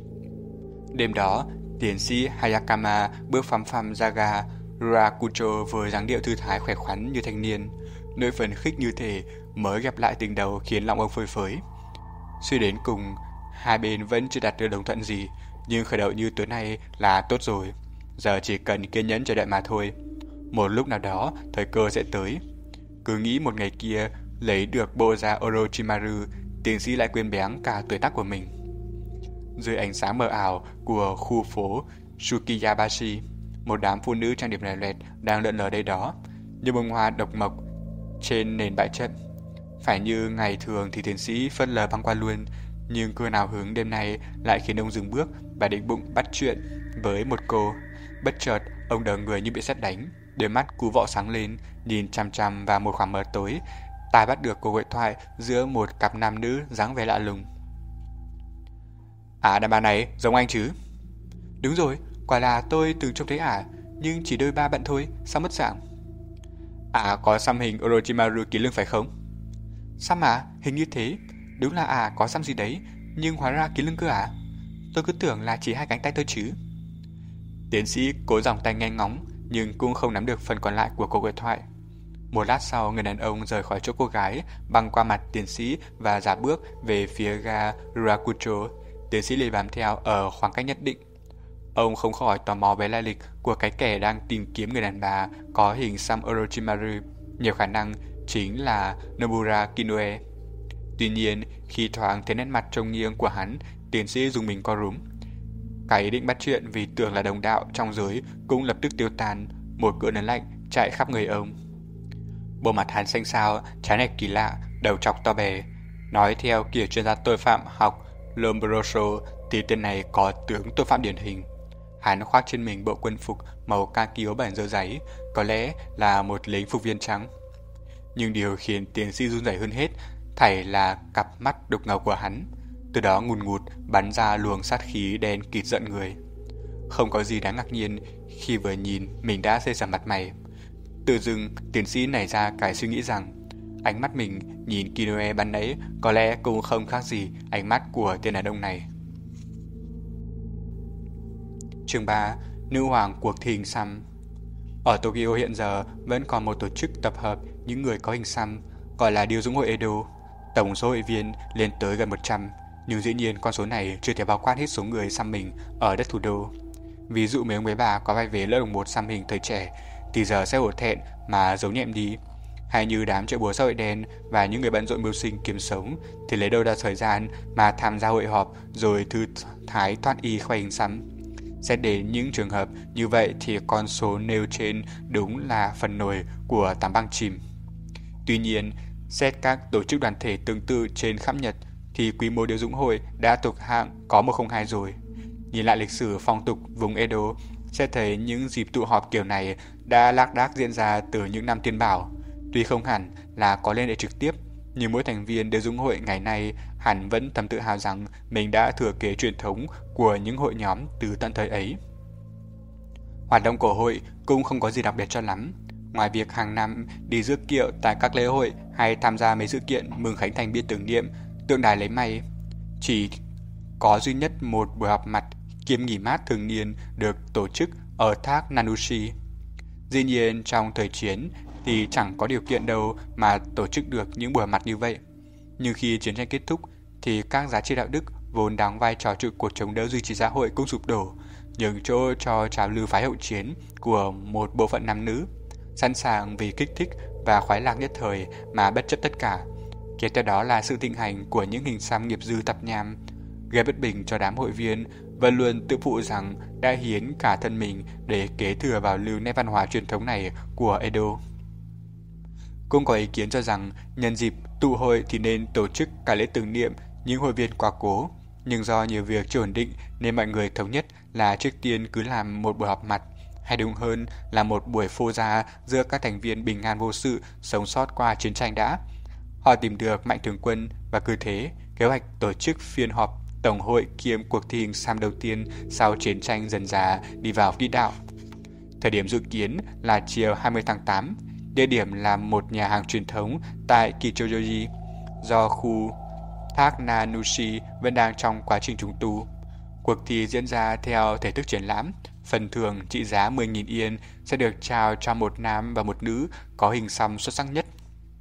Đêm đó, tiến sĩ Hayakama bước phăm phăm ra ga Rurakucho với dáng điệu thư thái khỏe khoắn như thanh niên. Nỗi phấn khích như thể mới gặp lại tình đầu khiến lòng ông phơi phới. Suy đến cùng, hai bên vẫn chưa đạt được đồng thuận gì, nhưng khởi đầu như tối nay là tốt rồi. Giờ chỉ cần kiên nhẫn chờ đợi mà thôi. Một lúc nào đó, thời cơ sẽ tới. Cứ nghĩ một ngày kia lấy được bộ da Orochimaru, tiến sĩ lại quên béng cả tuổi tác của mình. Dưới ánh sáng mờ ảo của khu phố Sukiyabashi, một đám phụ nữ trang điểm lòe loẹt đang lượn lờ đây đó, như bông hoa độc mộc trên nền bãi trận. Phải như ngày thường thì tiến sĩ phớt lờ băng qua luôn, nhưng cơn hào hứng đêm nay lại khiến ông dừng bước và định bụng bắt chuyện với một cô. Bất chợt, ông đờ người như bị sét đánh, đôi mắt cú vọ sáng lên, nhìn chằm chằm vào một khoảng mờ tối. Tai bắt được cuộc hội thoại giữa một cặp nam nữ dáng vẻ lạ lùng. À, đàn bà này giống anh chứ? Đúng rồi, quả là tôi từng trông thấy ả, nhưng chỉ đôi ba bận thôi, sao mất dạng? Ả có xăm hình Orochimaru kín lưng phải không? Xăm à? Hình như thế. Đúng là ả có xăm gì đấy, nhưng hóa ra kín lưng cơ à? Tôi cứ tưởng là chỉ hai cánh tay thôi chứ. Tiến sĩ cố dòng tay nghe ngóng, nhưng cũng không nắm được phần còn lại của cuộc hội thoại. Một lát sau, người đàn ông rời khỏi chỗ cô gái, băng qua mặt tiến sĩ và dạt bước về phía ga Rurakucho. Tiến sĩ liền bám theo ở khoảng cách nhất định. Ông không khỏi tò mò về lai lịch của cái kẻ đang tìm kiếm người đàn bà có hình xăm Orochimaru. Nhiều khả năng chính là Nobura Kinoe. Tuy nhiên, khi thoáng thấy nét mặt trông nghiêng của hắn, tiến sĩ dùng mình co rúm. Cái ý định bắt chuyện vì tưởng là đồng đạo trong giới cũng lập tức tiêu tan. Một cơn ớn lạnh chạy khắp người ông. Bộ mặt hắn xanh xao, trái này kỳ lạ, đầu trọc to bè. Nói theo kiểu chuyên gia tội phạm học Lombroso thì tên này có tướng tội phạm điển hình. Hắn khoác trên mình bộ quân phục màu kaki ố bản dơ giấy, có lẽ là một lính phục viên trắng. Nhưng điều khiến tiến sĩ run rẩy hơn hết thảy là cặp mắt đục ngầu của hắn, từ đó ngùn ngụt bắn ra luồng sát khí đen kịt giận người. Không có gì đáng ngạc nhiên khi vừa nhìn mình đã xây sầm mặt mày. Tự dưng tiến sĩ nảy ra cái suy nghĩ rằng ánh mắt mình nhìn Kinoe ban nãy có lẽ cũng không khác gì ánh mắt của tên đàn ông này. Chương ba. Nữ hoàng cuộc thi hình xăm. Ở Tokyo hiện giờ vẫn còn một tổ chức tập hợp những người có hình xăm, gọi là Điêu Dũng hội Edo. Tổng số hội viên lên tới gần một trăm, nhưng dĩ nhiên con số này chưa thể bao quát hết số người xăm mình ở đất thủ đô. Ví dụ mấy ông mấy bà có vai vế lớp đồng một xăm hình thời trẻ thì giờ sẽ hổ thẹn mà giấu nhẹm đi, hay như đám chợ búa xã hội đen và những người bận rộn mưu sinh kiếm sống thì lấy đâu ra thời gian mà tham gia hội họp rồi thư thái thoát y khoe hình xăm. Xét đến những trường hợp như vậy thì con số nêu trên đúng là phần nổi của tảng băng chìm. Tuy nhiên, xét các tổ chức đoàn thể tương tự trên khắp Nhật thì quy mô Điếu Dũng Hội đã thuộc hạng có một không hai rồi. Nhìn lại lịch sử phong tục vùng Edo, sẽ thấy những dịp tụ họp kiểu này đã lác đác diễn ra từ những năm tiên bảo. Tuy không hẳn là có liên hệ trực tiếp, nhưng mỗi thành viên Điếu Dũng Hội ngày nay hẳn vẫn thầm tự hào rằng mình đã thừa kế truyền thống của những hội nhóm từ tận thời ấy. Hoạt động của hội cũng không có gì đặc biệt cho lắm. Ngoài việc hàng năm đi rước kiệu tại các lễ hội hay tham gia mấy sự kiện mừng khánh thành bia tưởng niệm, tượng đài lấy may, chỉ có duy nhất một buổi họp mặt kiêm nghỉ mát thường niên được tổ chức ở thác Nanushi. Dĩ nhiên trong thời chiến thì chẳng có điều kiện đâu mà tổ chức được những buổi họp mặt như vậy. Nhưng khi chiến tranh kết thúc thì các giá trị đạo đức vốn đóng vai trò trụ cột chống đỡ duy trì xã hội cũng sụp đổ, nhường chỗ cho trào lưu phái hậu chiến của một bộ phận nam nữ, sẵn sàng vì kích thích và khoái lạc nhất thời mà bất chấp tất cả. Kế theo đó là sự thịnh hành của những hình xăm nghiệp dư tạp nham, gây bất bình cho đám hội viên và luôn tự phụ rằng đã hiến cả thân mình để kế thừa vào lưu nét văn hóa truyền thống này của Edo. Cũng có ý kiến cho rằng nhân dịp tụ hội thì nên tổ chức cả lễ tưởng niệm những hội viên quá cố, nhưng do nhiều việc chưa ổn định nên mọi người thống nhất là trước tiên cứ làm một buổi họp mặt, hay đúng hơn là một buổi phô gia giữa các thành viên bình an vô sự sống sót qua chiến tranh đã. Họ tìm được mạnh thường quân và cứ thế kế hoạch tổ chức phiên họp tổng hội kiêm cuộc thi hình xăm đầu tiên sau chiến tranh dần dà đi vào quỹ đạo. Thời điểm dự kiến là chiều hai mươi tháng tám, địa điểm là một nhà hàng truyền thống tại Kichojoji, do khu thác Nanushi vẫn đang trong quá trình trùng tu. Cuộc thi diễn ra theo thể thức triển lãm, phần thưởng trị giá mười nghìn yên sẽ được trao cho một nam và một nữ có hình xăm xuất sắc nhất.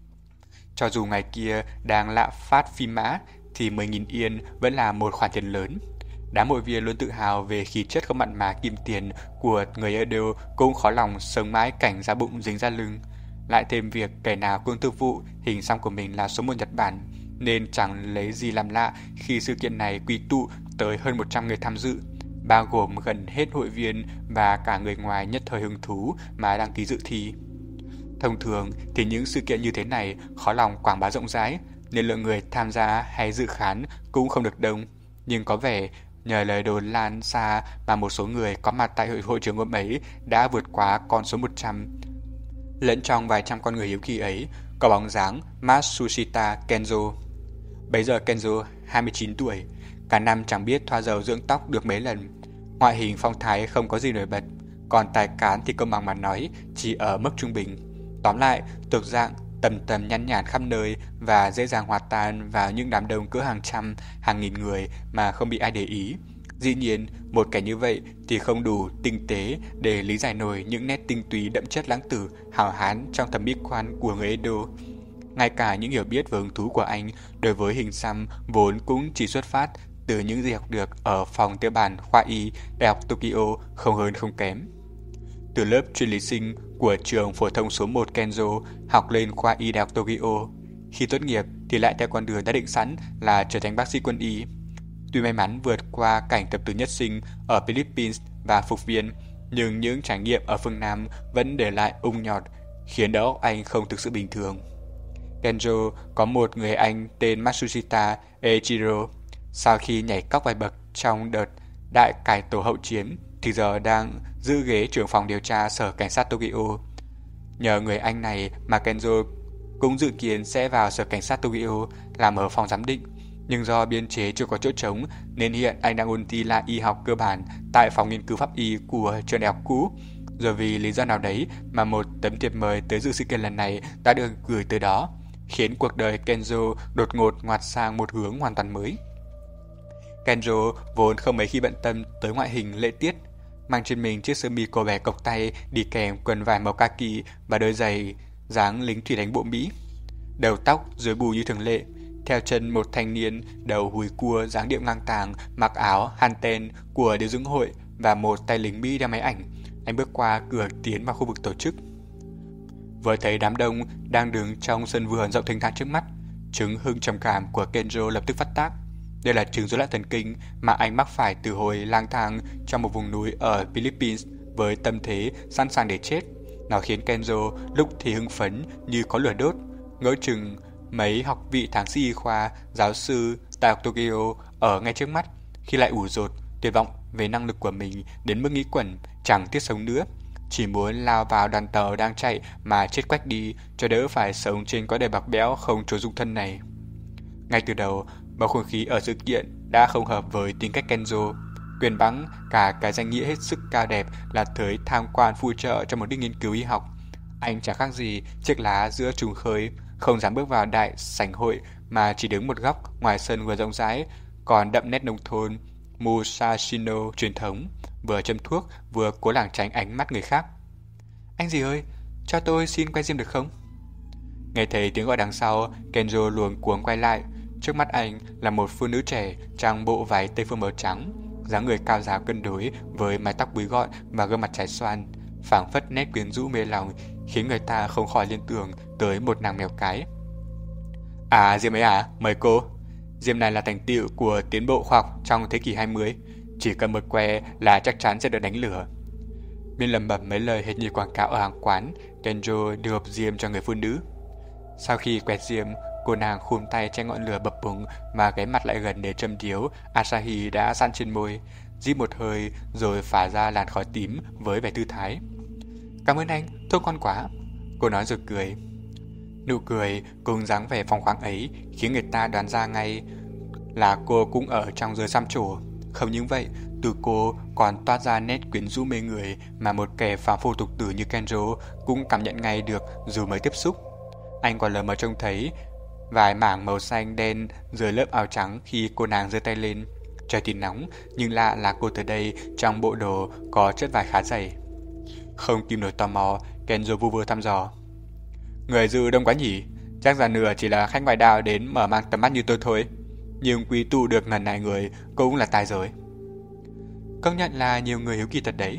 Cho dù ngày kia đang lạm phát phi mã thì mười nghìn yên vẫn là một khoản tiền lớn. Đám hội viên luôn tự hào về khí chất không mặn mà kim tiền của người Edo cũng khó lòng sống mãi cảnh da bụng dính ra lưng. Lại thêm việc kẻ nào cũng tự vụ hình xăm của mình là số một Nhật Bản, nên chẳng lấy gì làm lạ khi sự kiện này quy tụ tới hơn một trăm người tham dự, bao gồm gần hết hội viên và cả người ngoài nhất thời hứng thú mà đăng ký dự thi. Thông thường thì những sự kiện như thế này khó lòng quảng bá rộng rãi, nên lượng người tham gia hay dự khán cũng không được đông. Nhưng có vẻ nhờ lời đồn lan xa mà một số người có mặt tại hội, hội trường hôm ấy đã vượt quá con số một trăm. Lẫn trong vài trăm con người hiếu kỳ ấy có bóng dáng Matsushita Kenzo. Bấy giờ Kenzo hai mươi chín tuổi, cả năm chẳng biết thoa dầu dưỡng tóc được mấy lần. Ngoại hình phong thái không có gì nổi bật, còn tài cán thì công bằng mà nói chỉ ở mức trung bình. Tóm lại, thuộc dạng tầm tầm nhăn nhản khắp nơi và dễ dàng hòa tan vào những đám đông cỡ hàng trăm, hàng nghìn người mà không bị ai để ý. Dĩ nhiên, một kẻ như vậy thì không đủ tinh tế để lý giải nổi những nét tinh túy đậm chất lãng tử, hào hán trong thẩm mỹ quan của người Edo. Ngay cả những hiểu biết và hứng thú của anh đối với hình xăm vốn cũng chỉ xuất phát từ những gì học được ở phòng tiêu bản khoa y Đại học Tokyo không hơn không kém. Từ lớp chuyên lý sinh của trường phổ thông số một Kenzo học lên khoa y Đại học Tokyo. Khi tốt nghiệp thì lại theo con đường đã định sẵn là trở thành bác sĩ quân y. Tuy may mắn vượt qua cảnh tập tứ nhất sinh ở Philippines và phục viên, nhưng những trải nghiệm ở phương Nam vẫn để lại ung nhọt, khiến đầu óc anh không thực sự bình thường. Kenzo có một người anh tên Matsushita Eiichiro. Sau khi nhảy cóc vài bậc trong đợt đại cải tổ hậu chiến, thì giờ đang giữ ghế trưởng phòng điều tra sở cảnh sát Tokyo. Nhờ người anh này mà Kenzo cũng dự kiến sẽ vào sở cảnh sát Tokyo làm ở phòng giám định. Nhưng do biên chế chưa có chỗ trống nên hiện anh đang ôn thi lại y học cơ bản tại phòng nghiên cứu pháp y của trường đại học cũ. Rồi vì lý do nào đấy mà một tấm thiệp mời tới dự sự kiện lần này đã được gửi tới đó, khiến cuộc đời Kenzo đột ngột ngoặt sang một hướng hoàn toàn mới. Kenzo vốn không mấy khi bận tâm tới ngoại hình lễ tiết, mang trên mình chiếc sơ mi cổ bé cộc tay đi kèm quần vải màu kaki và đôi giày dáng lính thủy đánh bộ Mỹ. Đầu tóc rối bù như thường lệ, theo chân một thanh niên đầu hùi cua dáng điệu ngang tàng mặc áo hanten của Điếu Dũng Hội và một tay lính Mỹ đeo máy ảnh, anh bước qua cửa tiến vào khu vực tổ chức. Vừa thấy đám đông đang đứng trong sân vườn rộng thênh thang trước mắt, chứng hưng trầm cảm của Kenzo lập tức phát tác. Đây là chứng rối loạn thần kinh mà anh mắc phải từ hồi lang thang trong một vùng núi ở Philippines với tâm thế sẵn sàng để chết. Nó khiến Kenzo lúc thì hưng phấn như có lửa đốt, ngỡ chừng mấy học vị thạc sĩ y khoa, giáo sư tại Tokyo ở ngay trước mắt, khi lại ủ rột, tuyệt vọng về năng lực của mình đến mức nghĩ quẩn, chẳng tiếc sống nữa, chỉ muốn lao vào đoàn tàu đang chạy mà chết quách đi, cho đỡ phải sống trên cõi đời bạc bẽo không chỗ dung thân này. Ngay từ đầu, bầu không khí ở sự kiện đã không hợp với tính cách Kenzo. Quyền bẵng cả cái danh nghĩa hết sức cao đẹp là tới tham quan phụ trợ cho một đích nghiên cứu y học. Anh chẳng khác gì chiếc lá giữa trùng khơi, không dám bước vào đại sảnh hội mà chỉ đứng một góc ngoài sân vừa rộng rãi, còn đậm nét nông thôn Musashino truyền thống, vừa châm thuốc vừa cố lảng tránh ánh mắt người khác. Anh gì ơi, cho tôi xin quay diêm được không? Nghe thấy tiếng gọi đằng sau, Kenzo luống cuống quay lại. Trước mắt anh là một phụ nữ trẻ trong bộ váy tây phương màu trắng, dáng người cao giáo cân đối với mái tóc búi gọn và gương mặt trái xoan, phảng phất nét quyến rũ mê lòng, khiến người ta không khỏi liên tưởng tới một nàng mèo cái. À, diêm ấy à, mời cô. Diêm này là thành tựu của tiến bộ khoa học trong thế kỷ hai mươi, chỉ cần một que là chắc chắn sẽ được đánh lửa. Miên lẩm bẩm mấy lời hệt như quảng cáo ở hàng quán, Kenzo đưa hộp diêm cho người phụ nữ. Sau khi quẹt diêm, cô nàng khum tay che ngọn lửa bập bùng mà ghé mặt lại gần để châm điếu Asahi đã săn trên môi, rít một hơi rồi phả ra làn khói tím với vẻ tư thái. Cảm ơn anh, thơm ngon quá. Cô nói rồi cười. Nụ cười cùng dáng vẻ phóng khoáng ấy khiến người ta đoán ra ngay là cô cũng ở trong giới xăm trổ. Không những vậy, từ cô còn toát ra nét quyến rũ mê người mà một kẻ phàm phu tục tử như Kenzo cũng cảm nhận ngay được dù mới tiếp xúc. Anh còn lờ mờ trông thấy vài mảng màu xanh đen dưới lớp áo trắng khi cô nàng giơ tay lên. Trời thì nóng, nhưng lạ là cô tới đây trong bộ đồ có chất vải khá dày. Không kìm nổi tò mò, Kenzo vu vơ thăm dò. Người dự đông quá nhỉ? Chắc là nửa chỉ là khách ngoại đạo đến mở mang tầm mắt như tôi thôi. Nhưng quý tụ được ngần này người cũng là tài rồi. Công nhận là nhiều người hiếu kỳ thật đấy.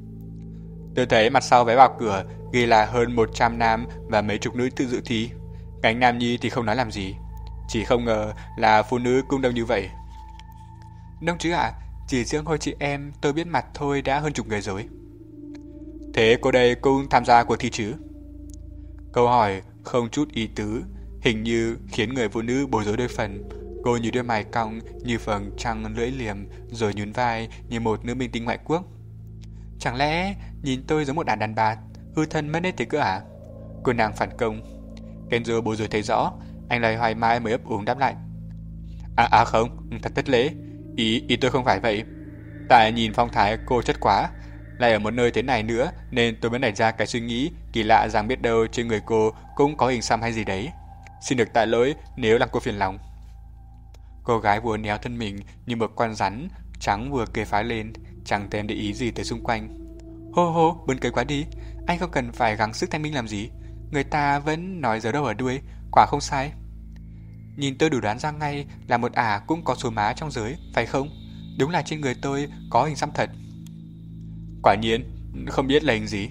Tôi thấy mặt sau vé vào cửa ghi là hơn một trăm nam và mấy chục nữ tự dự thi. Cánh nam nhi thì không nói làm gì. Chỉ không ngờ là phụ nữ cũng đông như vậy. Đông chứ ạ, à, chỉ riêng hồi chị em tôi biết mặt thôi đã hơn chục người rồi. Thế cô đây cũng tham gia cuộc thi chứ? Câu hỏi không chút ý tứ, hình như khiến người phụ nữ bối rối đôi phần. Cô như đôi mày cong như phần trăng lưỡi liềm, rồi nhún vai như một nữ minh tinh ngoại quốc. Chẳng lẽ nhìn tôi giống một đàn đàn bà hư thân mất nét thế cơ à? Cô nàng phản công. Kenzo bối rối thấy rõ, anh lại hoài mãi mới ấp úng đáp lại. À à không, thật thất lễ. Ý ý tôi không phải vậy. Tại nhìn phong thái cô chất quá, lại ở một nơi thế này nữa nên tôi mới nảy ra cái suy nghĩ kỳ lạ rằng biết đâu trên người cô cũng có hình xăm hay gì đấy. Xin được tạ lỗi nếu làm cô phiền lòng. Cô gái vừa néo thân mình như một con rắn trắng vừa kề phái lên, chẳng thèm để ý gì tới xung quanh. Hô hô, buồn cười quá đi. Anh không cần phải gắng sức thanh minh làm gì. Người ta vẫn nói giấu đâu ở đuôi, quả không sai. Nhìn tôi đủ đoán ra ngay là một ả cũng có số má trong giới, phải không? Đúng là trên người tôi có hình xăm thật. Quả nhiên, không biết là hình gì.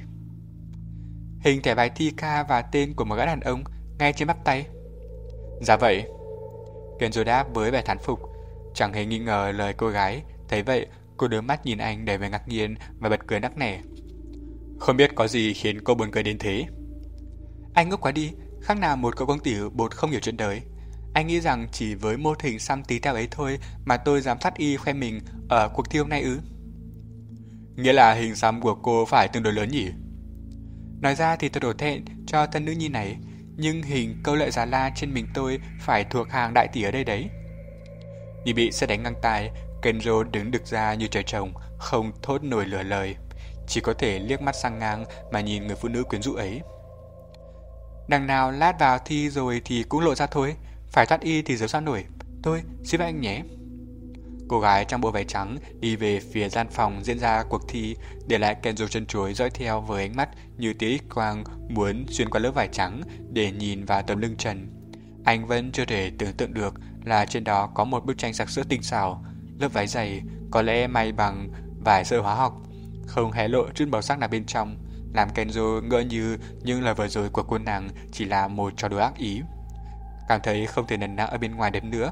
Hình thẻ bài thi ca và tên của một gã đàn ông ngay trên bắp tay. Dạ vậy. Kenzo đáp với vẻ thán phục, chẳng hề nghi ngờ lời cô gái. Thấy vậy, cô đưa mắt nhìn anh đầy vẻ ngạc nhiên và bật cười nắc nẻ. Không biết có gì khiến cô buồn cười đến thế. Anh ngốc quá đi, khác nào một cậu công tử bột không hiểu chuyện đời. Anh nghĩ rằng chỉ với một hình xăm tí teo ấy thôi mà tôi dám thoát y khoe mình ở cuộc thi hôm nay ư? Nghĩa là hình xăm của cô phải tương đối lớn nhỉ? Nói ra thì tôi đổ thẹn cho thân nữ nhi này, nhưng hình câu lợi Già La trên mình tôi phải thuộc hàng đại tỷ ở đây đấy. Như bị sét đánh ngang tai, Kenzo đứng đực ra như trời trồng, không thốt nổi lửa lời, chỉ có thể liếc mắt sang ngang mà nhìn người phụ nữ quyến rũ ấy. Đằng nào lát vào thi rồi thì cũng lộ ra thôi, phải thoát y thì giấu sao nổi. Thôi, xin lỗi anh nhé. Cô gái trong bộ váy trắng đi về phía gian phòng diễn ra cuộc thi, để lại Kenzo chân chối dõi theo với ánh mắt như tia X quang muốn xuyên qua lớp vải trắng để nhìn vào tấm lưng trần. Anh vẫn chưa thể tưởng tượng được là trên đó có một bức tranh sặc sỡ tinh xảo. Lớp váy dày có lẽ may bằng vải sợi hóa học, không hé lộ chút màu sắc nào bên trong, làm Kenzo ngỡ như những lời vừa rồi của cô nàng chỉ là một trò đùa ác ý. Cảm thấy không thể nấn ná ở bên ngoài được nữa,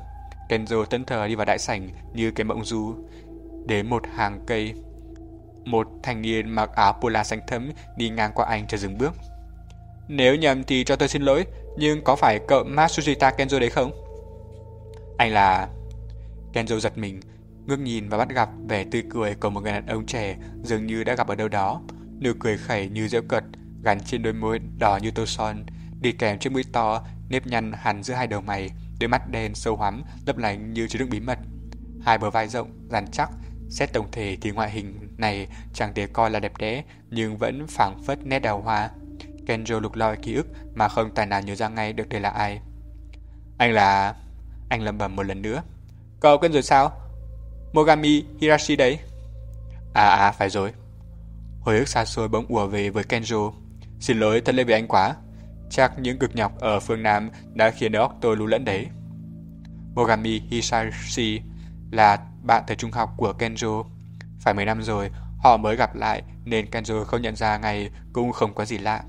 Kenzo thẫn thờ đi vào đại sảnh như cái mộng du. Đến một hàng cây, một thanh niên mặc áo polo xanh thẫm đi ngang qua anh cho dừng bước. Nếu nhầm thì cho tôi xin lỗi, nhưng có phải cậu Matsushita Kenzo đấy không? Anh là... Kenzo giật mình, ngước nhìn và bắt gặp vẻ tươi cười của một người đàn ông trẻ dường như đã gặp ở đâu đó. Nụ cười khẩy như giễu cợt, gắn trên đôi môi đỏ như tô son, đi kèm chiếc mũi to, nếp nhăn hằn giữa hai đầu mày, đôi mắt đen sâu hoắm, lấp lánh như chứa đựng bí mật. Hai bờ vai rộng, rắn chắc, xét tổng thể thì ngoại hình này chẳng thể coi là đẹp đẽ, nhưng vẫn phảng phất nét đào hoa. Kenzo lục lọi ký ức mà không tài nào nhớ ra ngay được đây là ai. Anh là... Anh lẩm bẩm một lần nữa. Cậu quên rồi sao? Mogami Hirashi đấy. À à, phải rồi. Hồi ức xa xôi bỗng ùa về với Kenzo. Xin lỗi, thật lỗi với anh quá. Chắc những cực nhọc ở phương Nam đã khiến đầu óc tôi lú lẫn đấy. Mogami Hirashi là bạn thời trung học của Kenzo. Phải mấy năm rồi họ mới gặp lại nên Kenzo không nhận ra ngay, cũng không có gì lạ.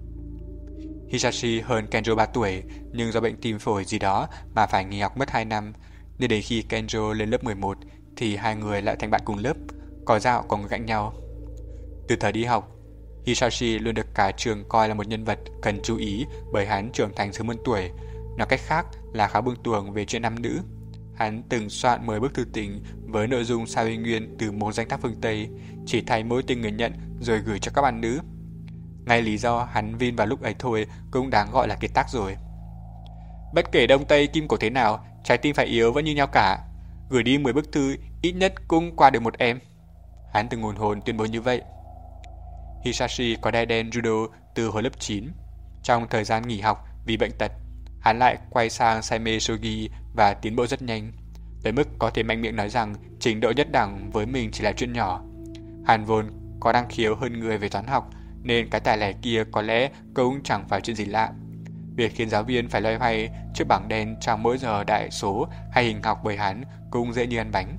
Hisashi hơn Kenzo ba tuổi, nhưng do bệnh tim phổi gì đó mà phải nghỉ học mất hai năm, nên đến khi Kenzo lên lớp mười một thì hai người lại thành bạn cùng lớp, có dạo còn ngồi cạnh nhau. Từ thời đi học, Hisashi luôn được cả trường coi là một nhân vật cần chú ý bởi hắn trưởng thành sớm hơn tuổi, nói cách khác là khá bưng tuồng về chuyện nam nữ. Hắn từng soạn mười bức thư tình với nội dung sao y nguyên từ một danh tác phương Tây, chỉ thay mỗi tên người nhận rồi gửi cho các bạn nữ. Ngay lý do hắn vin vào lúc ấy thôi cũng đáng gọi là kiệt tác rồi. Bất kể Đông Tây kim cổ thế nào, trái tim phải yếu vẫn như nhau cả. Gửi đi mười bức thư, ít nhất cũng qua được một em. Hắn từng hồn hồn tuyên bố như vậy. Hisashi có đai đen judo từ hồi lớp chín. Trong thời gian nghỉ học vì bệnh tật, hắn lại quay sang say mê shogi và tiến bộ rất nhanh, tới mức có thể mạnh miệng nói rằng trình độ nhất đẳng với mình chỉ là chuyện nhỏ. Hắn vốn có năng khiếu hơn người về toán học, nên cái tài lẻ kia có lẽ cũng chẳng phải chuyện gì lạ. Việc khiến giáo viên phải loay hoay trước bảng đen trong mỗi giờ đại số hay hình học bởi hắn cũng dễ như ăn bánh.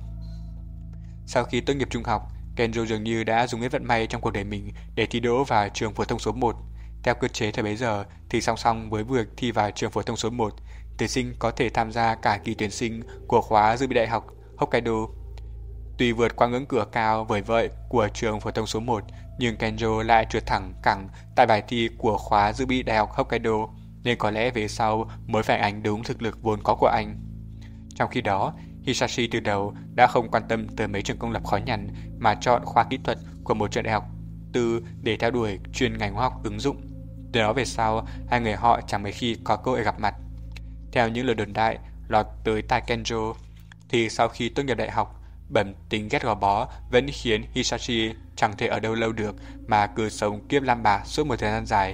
Sau khi tốt nghiệp trung học, Kenzo dường như đã dùng hết vận may trong cuộc đời mình để thi đỗ vào trường phổ thông số một. Theo cơ chế thời bấy giờ thì song song với việc thi vào trường phổ thông số một, thí sinh có thể tham gia cả kỳ tuyển sinh của khóa dự bị đại học Hokkaido. Tuy vượt qua ngưỡng cửa cao vời vợi của trường phổ thông số một, nhưng Kenzo lại trượt thẳng cẳng tại bài thi của khóa dự bị đại học Hokkaido, nên có lẽ về sau mới phản ánh đúng thực lực vốn có của anh. Trong khi đó, Hisashi từ đầu đã không quan tâm tới mấy trường công lập khó nhằn mà chọn khoa kỹ thuật của một trường đại học tư để theo đuổi chuyên ngành hóa học ứng dụng. Từ đó về sau, hai người họ chẳng mấy khi có cơ hội gặp mặt. Theo những lời đồn đại lọt tới tai Kenzo, thì sau khi tốt nghiệp đại học, bẩm tính ghét gò bó vẫn khiến Hisashi chẳng thể ở đâu lâu được mà cứ sống kiếp lam bà suốt một thời gian dài.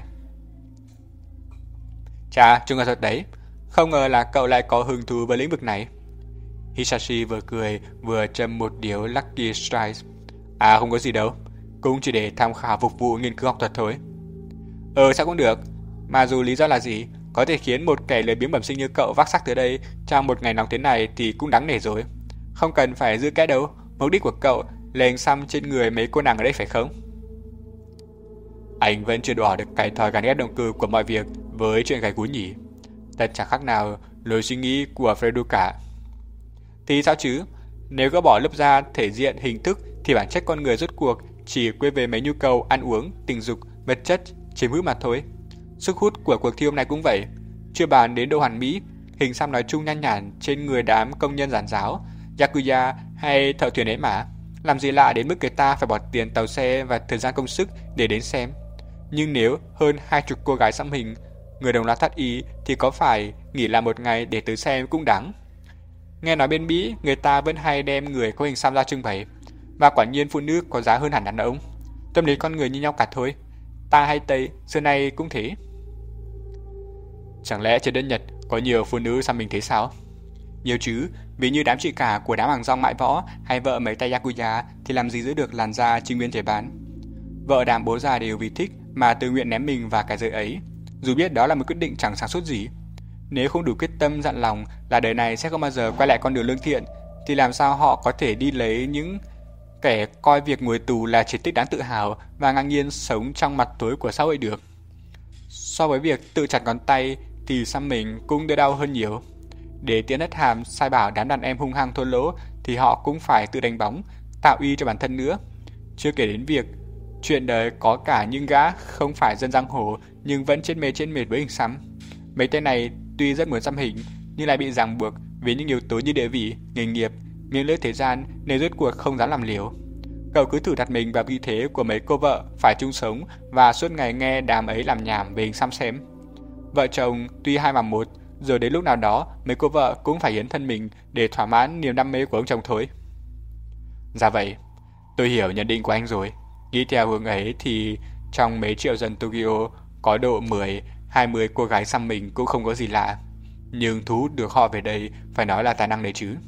Chà, trông là thật đấy. Không ngờ là cậu lại có hứng thú với lĩnh vực này. Hisashi vừa cười vừa châm một điếu Lucky Strike. À, không có gì đâu, cũng chỉ để tham khảo phục vụ nghiên cứu học thuật thôi. Ờ, sao cũng được. Mà dù lý do là gì, có thể khiến một kẻ lười biếng bẩm sinh như cậu vác xác tới đây trong một ngày nóng thế này thì cũng đáng nể rồi. Không cần phải giữ kẽ đâu. Mục đích của cậu là hình xăm trên người mấy cô nàng ở đây phải không? Anh vẫn chưa đỏ được cái thói gắn ghép động cơ của mọi việc với chuyện gái gú nhỉ. Thật chẳng khác nào lối suy nghĩ của Fredo cả. Thì sao chứ? Nếu gỡ bỏ lớp da thể diện hình thức thì bản chất con người rốt cuộc chỉ quay về mấy nhu cầu ăn uống, tình dục, vật chất, chiếm hữu mà thôi. Sức hút của cuộc thi hôm nay cũng vậy. Chưa bàn đến độ hoàn mỹ, hình xăm nói chung nhan nhản trên người đám công nhân giản giáo, yakuza hay thợ thuyền ấy mà. Làm gì lạ đến mức người ta phải bỏ tiền tàu xe và thời gian công sức để đến xem. Nhưng nếu hơn hai chục cô gái xăm hình, người đồng loạt thắt ý thì có phải nghỉ làm một ngày để tới xem cũng đáng. Nghe nói bên Mỹ người ta vẫn hay đem người có hình xăm ra trưng bày, và quả nhiên phụ nữ có giá hơn hẳn đàn ông. Tâm lý con người như nhau cả thôi. Ta hay Tây xưa nay cũng thế. Chẳng lẽ trên đất Nhật có nhiều phụ nữ xăm mình thế sao? Nhiều chứ, vì như đám chị cả của đám hàng rong mại võ hay vợ mấy tay yakuza thì làm gì giữ được làn da trinh nguyên thể bán. Vợ đám bố già đều vì thích mà tự nguyện ném mình vào cái giới ấy, dù biết đó là một quyết định chẳng sáng suốt gì. Nếu không đủ quyết tâm dặn lòng là đời này sẽ không bao giờ quay lại con đường lương thiện, thì làm sao họ có thể đi lấy những kẻ coi việc ngồi tù là chiến tích đáng tự hào và ngang nhiên sống trong mặt tối của xã hội được. So với việc tự chặt ngón tay thì xăm mình cũng đỡ đau hơn nhiều. Để tiễn hết hàm sai bảo đám đàn em hung hăng thô lỗ thì họ cũng phải tự đánh bóng, tạo uy cho bản thân nữa. Chưa kể đến việc chuyện đời có cả những gã không phải dân giang hồ nhưng vẫn chết mê chết mệt với hình xăm. Mấy tên này tuy rất muốn xăm hình nhưng lại bị ràng buộc vì những yếu tố như địa vị, nghề nghiệp, miếng lưỡi thế gian nên rốt cuộc không dám làm liều. Cậu cứ thử đặt mình vào vị thế của mấy cô vợ phải chung sống và suốt ngày nghe đám ấy làm nhảm về hình xăm xem. Vợ chồng tuy hai mà một, rồi đến lúc nào đó mấy cô vợ cũng phải hiến thân mình để thỏa mãn niềm đam mê của ông chồng thôi. Dạ vậy, tôi hiểu nhận định của anh rồi. Nghĩ theo hướng ấy thì trong mấy triệu dân Tokyo có độ mười, hai mươi cô gái xăm mình cũng không có gì lạ. Nhưng thu hút được họ về đây phải nói là tài năng đấy chứ.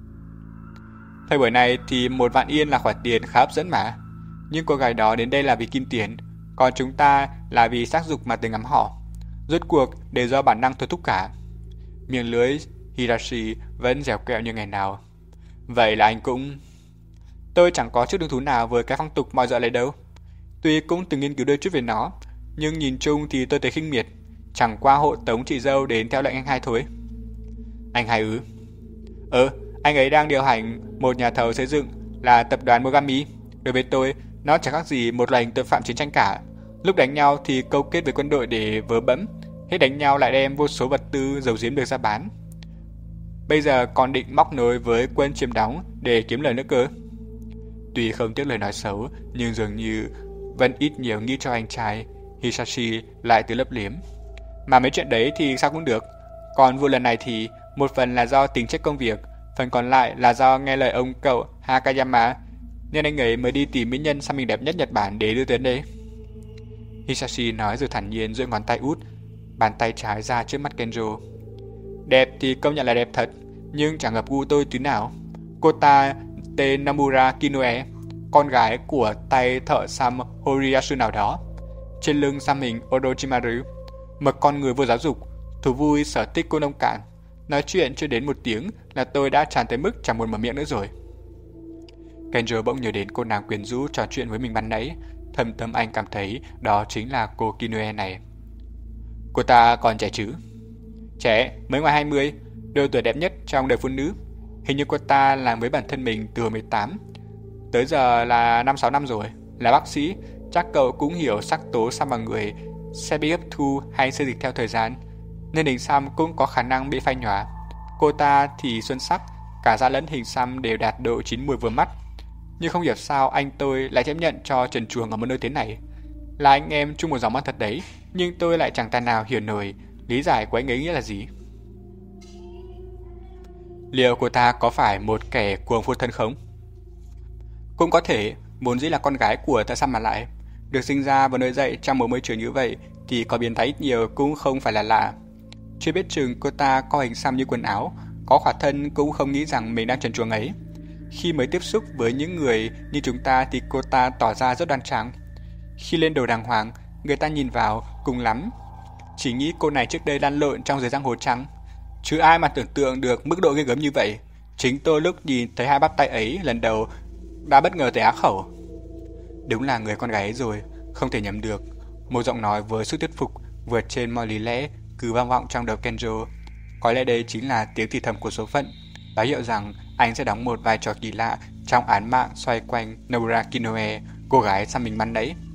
Thời buổi này thì một vạn yên là khoản tiền khá hấp dẫn mà. Nhưng cô gái đó đến đây là vì kim tiền, còn chúng ta là vì sắc dục mà tới ngắm họ. Rốt cuộc đều do bản năng thôi thúc cả. Miệng lưới Hidashi vẫn dẻo kẹo như ngày nào. Vậy là anh cũng... Tôi chẳng có chút hứng thú nào với cái phong tục mọi dợ này đâu. Tuy cũng từng nghiên cứu đôi chút về nó, nhưng nhìn chung thì tôi thấy khinh miệt. Chẳng qua hộ tống chị dâu đến theo lệnh anh hai thôi. Anh hai ư? Ờ, anh ấy đang điều hành một nhà thầu xây dựng là tập đoàn Mogami. Đối với tôi, nó chẳng khác gì một loại hình tội phạm chiến tranh cả. Lúc đánh nhau thì câu kết với quân đội để vớ bẫm, hết đánh nhau lại đem vô số vật tư giấu giếm được ra bán. Bây giờ còn định móc nối với quân chiếm đóng để kiếm lời nữa cơ. Tuy không tiếc lời nói xấu, nhưng dường như vẫn ít nhiều nghĩ cho anh trai, Hisashi lại từ lấp liếm. Mà mấy chuyện đấy thì sao cũng được. Còn vụ lần này thì một phần là do tính chất công việc, phần còn lại là do nghe lời ông cậu Hakayama, nên anh ấy mới đi tìm mỹ nhân xăm mình đẹp nhất Nhật Bản để đưa tới đây. Hisashi nói rồi thản nhiên duỗi ngón tay út, bàn tay trái ra trước mắt Kenjo. Đẹp thì công nhận là đẹp thật, nhưng chẳng hợp gu tôi tí nào. Cô ta tên Namura Kinoe, con gái của tay thợ xăm Horiyasu nào đó. Trên lưng xăm hình Orochimaru, một con người vô giáo dục, thú vui sở thích cô nông cạn. Nói chuyện chưa đến một tiếng là tôi đã tràn tới mức chẳng muốn mở miệng nữa rồi. Kenjo bỗng nhớ đến cô nàng quyến rũ trò chuyện với mình ban nãy. Thầm tâm anh cảm thấy đó chính là cô Kinoe này. Cô ta còn trẻ chứ? Trẻ, mới ngoài hai mươi, độ tuổi đẹp nhất trong đời phụ nữ. Hình như cô ta làm với bản thân mình từ hồi mười tám. Tới giờ là năm sáu năm rồi. Là bác sĩ, chắc cậu cũng hiểu sắc tố xăm vào người sẽ bị hấp thu hay xê dịch theo thời gian, nên hình xăm cũng có khả năng bị phai nhòa. Cô ta thì xuân sắc, cả da lẫn hình xăm đều đạt độ chín mùi vừa mắt. Nhưng không hiểu sao anh tôi lại chấp nhận cho trần truồng ở một nơi thế này. Là anh em chung một dòng máu thật đấy, nhưng tôi lại chẳng tài nào hiểu nổi lý giải của anh ấy nghĩa là gì. Liệu cô ta có phải một kẻ cuồng phu thân không? Cũng có thể, vốn dĩ là con gái của thợ xăm mà lại. Được sinh ra và nuôi dạy trong một môi trường như vậy thì có biến thái ít nhiều cũng không phải là lạ. Chưa biết chừng cô ta có hình xăm như quần áo, có khỏa thân cũng không nghĩ rằng mình đang trần truồng ấy. Khi mới tiếp xúc với những người như chúng ta thì cô ta tỏ ra rất đoan trang. Khi lên đồ đàng hoàng, người ta nhìn vào cùng lắm chỉ nghĩ cô này trước đây lăn lộn trong giới giang hồ trắng. Chứ ai mà tưởng tượng được mức độ ghê gớm như vậy. Chính tôi lúc nhìn thấy hai bắp tay ấy lần đầu đã bất ngờ thấy á khẩu. Đúng là người con gái ấy rồi, không thể nhầm được. Một giọng nói với sức thuyết phục vượt trên mọi lý lẽ cứ vang vọng trong đầu Kenjo. Có lẽ đây chính là tiếng thì thầm của số phận, báo hiệu rằng anh sẽ đóng một vai trò kỳ lạ trong án mạng xoay quanh Nomura Kinoe, cô gái xăm mình ban nãy.